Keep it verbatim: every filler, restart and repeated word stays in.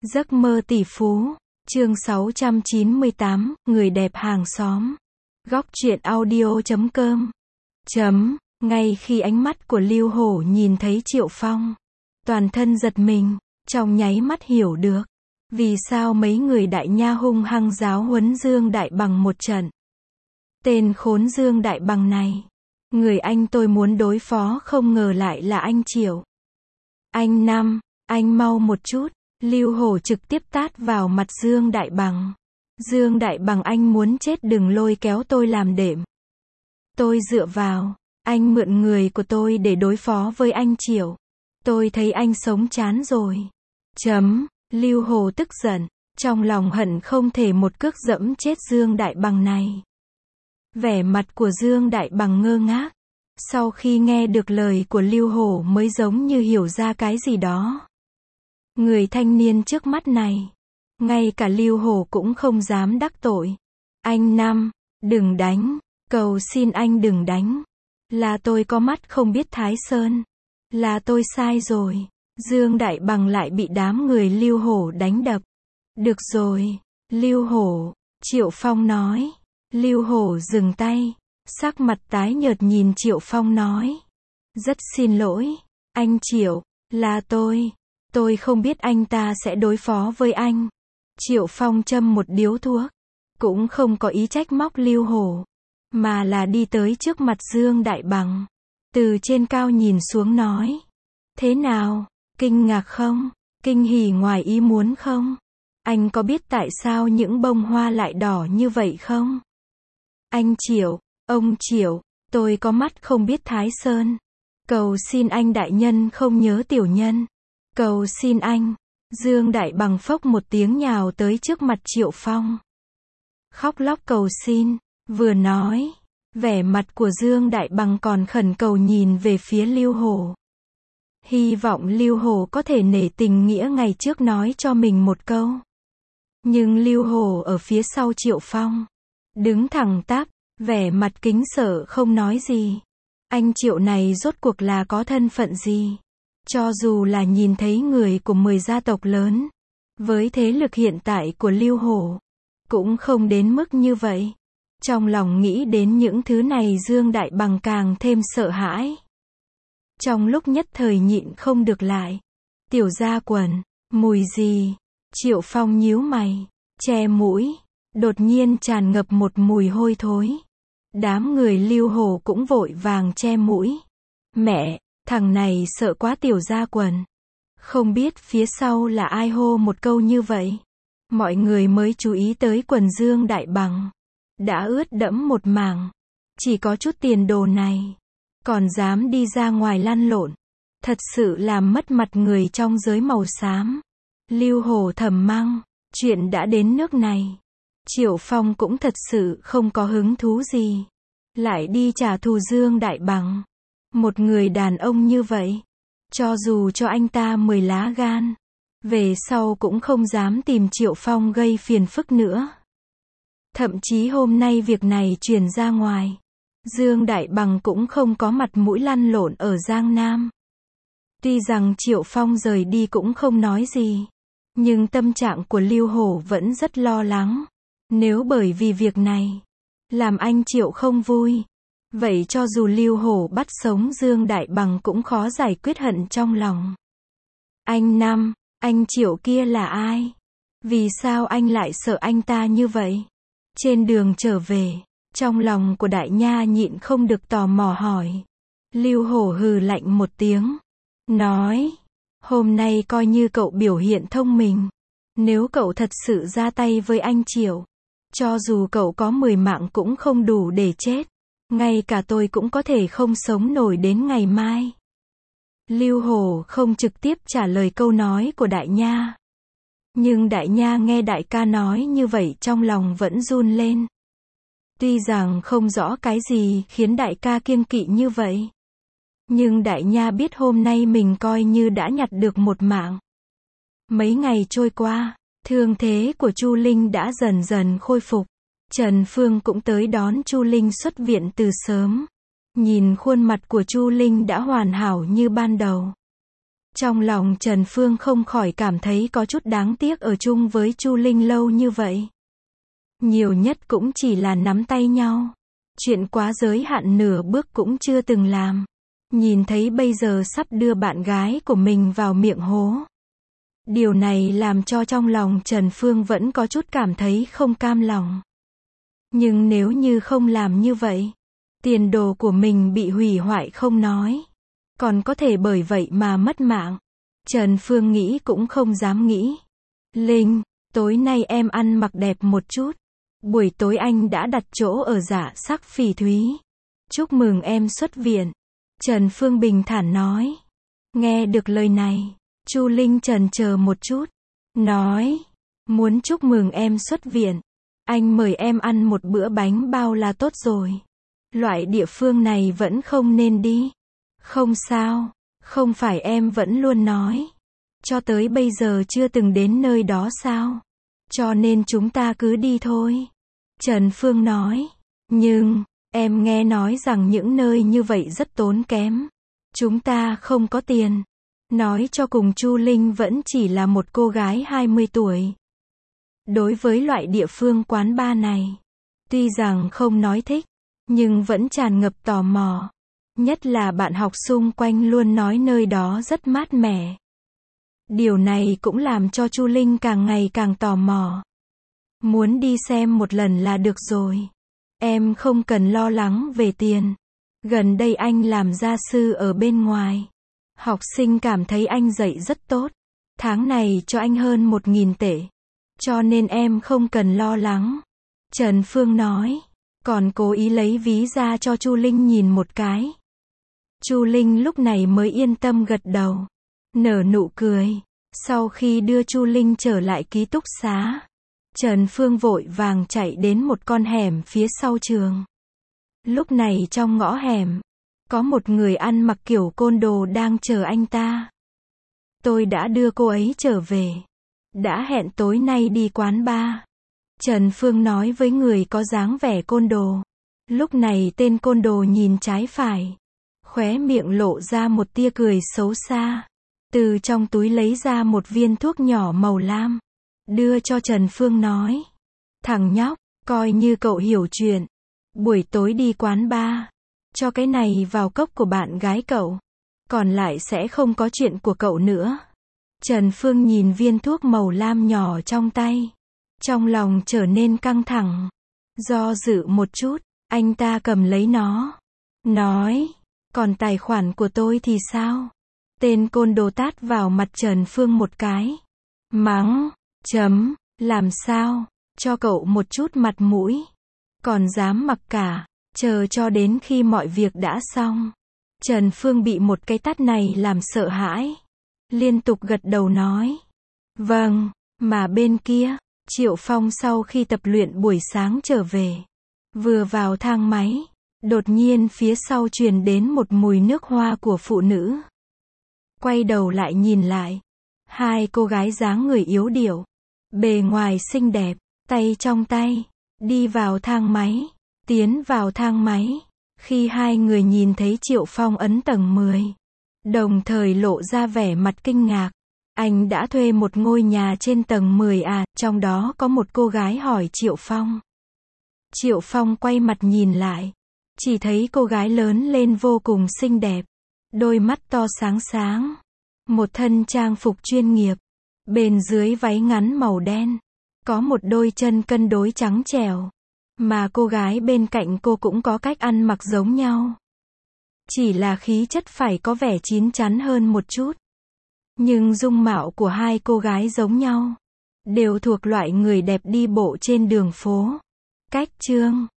Giấc mơ tỷ phú, chương sáu trăm chín mươi tám, người đẹp hàng xóm. Góc truyện audio chấm com. Chấm, ngay khi ánh mắt của Lưu Hổ nhìn thấy Triệu Phong, toàn thân giật mình, trong nháy mắt hiểu được, vì sao mấy người đại nha hung hăng giáo huấn Dương Đại Bằng một trận. Tên khốn Dương Đại Bằng này, người anh tôi muốn đối phó không ngờ lại là anh Triệu. Anh Năm, anh mau một chút. Lưu Hổ trực tiếp tát vào mặt Dương Đại Bằng. Dương Đại Bằng, anh muốn chết đừng lôi kéo tôi làm đệm. Tôi dựa vào, anh mượn người của tôi để đối phó với anh Triệu. Tôi thấy anh sống chán rồi. Chấm, Lưu Hổ tức giận, trong lòng hận không thể một cước dẫm chết Dương Đại Bằng này. Vẻ mặt của Dương Đại Bằng ngơ ngác. Sau khi nghe được lời của Lưu Hổ mới giống như hiểu ra cái gì đó. Người thanh niên trước mắt này, ngay cả Lưu Hổ cũng không dám đắc tội. Anh Năm, đừng đánh, cầu xin anh đừng đánh. Là tôi có mắt không biết Thái Sơn. Là tôi sai rồi. Dương Đại Bằng lại bị đám người Lưu Hổ đánh đập. Được rồi, Lưu Hổ, Triệu Phong nói. Lưu Hổ dừng tay, sắc mặt tái nhợt nhìn Triệu Phong nói. Rất xin lỗi, anh Triệu, là tôi. Tôi không biết anh ta sẽ đối phó với anh. Triệu Phong châm một điếu thuốc, cũng không có ý trách móc Lưu Hổ, mà là đi tới trước mặt Dương Đại Bằng, từ trên cao nhìn xuống nói. Thế nào, kinh ngạc không? Kinh hỉ ngoài ý muốn không? Anh có biết tại sao những bông hoa lại đỏ như vậy không? Anh Triệu, ông Triệu, tôi có mắt không biết Thái Sơn. Cầu xin anh đại nhân không nhớ tiểu nhân. Cầu xin anh. Dương Đại Bằng phốc một tiếng nhào tới trước mặt Triệu Phong. Khóc lóc cầu xin, vừa nói, vẻ mặt của Dương Đại Bằng còn khẩn cầu nhìn về phía Lưu Hổ. Hy vọng Lưu Hổ có thể nể tình nghĩa ngày trước nói cho mình một câu. Nhưng Lưu Hổ ở phía sau Triệu Phong, đứng thẳng tắp, vẻ mặt kính sợ không nói gì. Anh Triệu này rốt cuộc là có thân phận gì? Cho dù là nhìn thấy người của mười gia tộc lớn, với thế lực hiện tại của Lưu Hổ, cũng không đến mức như vậy. Trong lòng nghĩ đến những thứ này Dương Đại Bằng càng thêm sợ hãi. Trong lúc nhất thời nhịn không được lại. Tiểu gia quần, mùi gì? Triệu Phong nhíu mày, che mũi, đột nhiên tràn ngập một mùi hôi thối. Đám người Lưu Hổ cũng vội vàng che mũi. Mẹ! Thằng này sợ quá tiểu gia quần. Không biết phía sau là ai hô một câu như vậy. Mọi người mới chú ý tới quần Dương Đại Bằng. Đã ướt đẫm một mảng. Chỉ có chút tiền đồ này. Còn dám đi ra ngoài lăn lộn. Thật sự làm mất mặt người trong giới màu xám. Lưu Hổ thầm mang. Chuyện đã đến nước này. Triệu Phong cũng thật sự không có hứng thú gì. Lại đi trả thù Dương Đại Bằng. Một người đàn ông như vậy, cho dù cho anh ta mười lá gan, về sau cũng không dám tìm Triệu Phong gây phiền phức nữa. Thậm chí hôm nay việc này truyền ra ngoài, Dương Đại Bằng cũng không có mặt mũi lăn lộn ở Giang Nam. Tuy rằng Triệu Phong rời đi cũng không nói gì, nhưng tâm trạng của Lưu Hổ vẫn rất lo lắng. Nếu bởi vì việc này, làm anh Triệu không vui, vậy cho dù Lưu Hổ bắt sống Dương Đại Bằng cũng khó giải quyết hận trong lòng. Anh Năm, anh Triệu kia là ai? Vì sao anh lại sợ anh ta như vậy? Trên đường trở về, trong lòng của đại nha nhịn không được tò mò hỏi. Lưu Hổ hừ lạnh một tiếng, nói, hôm nay coi như cậu biểu hiện thông minh. Nếu cậu thật sự ra tay với anh Triệu, cho dù cậu có mười mạng cũng không đủ để chết. Ngay cả tôi cũng có thể không sống nổi đến ngày mai. Lưu Hổ không trực tiếp trả lời câu nói của đại nha. Nhưng đại nha nghe đại ca nói như vậy trong lòng vẫn run lên. Tuy rằng không rõ cái gì khiến đại ca kiêng kỵ như vậy. Nhưng đại nha biết hôm nay mình coi như đã nhặt được một mạng. Mấy ngày trôi qua, thương thế của Chu Linh đã dần dần khôi phục. Trần Phương cũng tới đón Chu Linh xuất viện từ sớm. Nhìn khuôn mặt của Chu Linh đã hoàn hảo như ban đầu. Trong lòng Trần Phương không khỏi cảm thấy có chút đáng tiếc ở chung với Chu Linh lâu như vậy. Nhiều nhất cũng chỉ là nắm tay nhau. Chuyện quá giới hạn nửa bước cũng chưa từng làm. Nhìn thấy bây giờ sắp đưa bạn gái của mình vào miệng hố. Điều này làm cho trong lòng Trần Phương vẫn có chút cảm thấy không cam lòng. Nhưng nếu như không làm như vậy, tiền đồ của mình bị hủy hoại không nói, còn có thể bởi vậy mà mất mạng. Trần Phương nghĩ cũng không dám nghĩ. Linh, tối nay em ăn mặc đẹp một chút. Buổi tối anh đã đặt chỗ ở Dạ Sắc Phỉ Thúy. Chúc mừng em xuất viện. Trần Phương bình thản nói. Nghe được lời này, Chu Linh chần chờ một chút. Nói, muốn chúc mừng em xuất viện. Anh mời em ăn một bữa bánh bao là tốt rồi. Loại địa phương này vẫn không nên đi. Không sao, không phải em vẫn luôn nói. Cho tới bây giờ chưa từng đến nơi đó sao? Cho nên chúng ta cứ đi thôi. Trần Phương nói. Nhưng, em nghe nói rằng những nơi như vậy rất tốn kém. Chúng ta không có tiền. Nói cho cùng Chu Linh vẫn chỉ là một cô gái hai mươi tuổi. Đối với loại địa phương quán bar này, tuy rằng không nói thích, nhưng vẫn tràn ngập tò mò. Nhất là bạn học xung quanh luôn nói nơi đó rất mát mẻ. Điều này cũng làm cho Chu Linh càng ngày càng tò mò. Muốn đi xem một lần là được rồi. Em không cần lo lắng về tiền. Gần đây anh làm gia sư ở bên ngoài. Học sinh cảm thấy anh dạy rất tốt. Tháng này cho anh hơn một nghìn tệ. Cho nên em không cần lo lắng. Trần Phương nói. Còn cố ý lấy ví ra cho Chu Linh nhìn một cái. Chu Linh lúc này mới yên tâm gật đầu. Nở nụ cười. Sau khi đưa Chu Linh trở lại ký túc xá, Trần Phương vội vàng chạy đến một con hẻm phía sau trường. Lúc này trong ngõ hẻm, có một người ăn mặc kiểu côn đồ đang chờ anh ta. Tôi đã đưa cô ấy trở về. Đã hẹn tối nay đi quán bar. Trần Phương nói với người có dáng vẻ côn đồ. Lúc này tên côn đồ nhìn trái phải. Khóe miệng lộ ra một tia cười xấu xa. Từ trong túi lấy ra một viên thuốc nhỏ màu lam. Đưa cho Trần Phương nói. Thằng nhóc, coi như cậu hiểu chuyện. Buổi tối đi quán bar. Cho cái này vào cốc của bạn gái cậu. Còn lại sẽ không có chuyện của cậu nữa. Trần Phương nhìn viên thuốc màu lam nhỏ trong tay. Trong lòng trở nên căng thẳng. Do dự một chút, anh ta cầm lấy nó. Nói, còn tài khoản của tôi thì sao? Tên côn đồ tát vào mặt Trần Phương một cái. Mắng, chấm, làm sao, cho cậu một chút mặt mũi. Còn dám mặc cả, chờ cho đến khi mọi việc đã xong. Trần Phương bị một cái tát này làm sợ hãi. Liên tục gật đầu nói. Vâng, mà bên kia, Triệu Phong sau khi tập luyện buổi sáng trở về. Vừa vào thang máy, đột nhiên phía sau truyền đến một mùi nước hoa của phụ nữ. Quay đầu lại nhìn lại. Hai cô gái dáng người yếu điệu. Bề ngoài xinh đẹp, tay trong tay. Đi vào thang máy. Tiến vào thang máy. Khi hai người nhìn thấy Triệu Phong ấn tầng mười. Đồng thời lộ ra vẻ mặt kinh ngạc. Anh đã thuê một ngôi nhà trên tầng mười à, trong đó có một cô gái hỏi Triệu Phong. Triệu Phong quay mặt nhìn lại. Chỉ thấy cô gái lớn lên vô cùng xinh đẹp. Đôi mắt to sáng sáng. Một thân trang phục chuyên nghiệp. Bên dưới váy ngắn màu đen. Có một đôi chân cân đối trắng trẻo. Mà cô gái bên cạnh cô cũng có cách ăn mặc giống nhau. Chỉ là khí chất phải có vẻ chín chắn hơn một chút. Nhưng dung mạo của hai cô gái giống nhau. Đều thuộc loại người đẹp đi bộ trên đường phố. Cách chương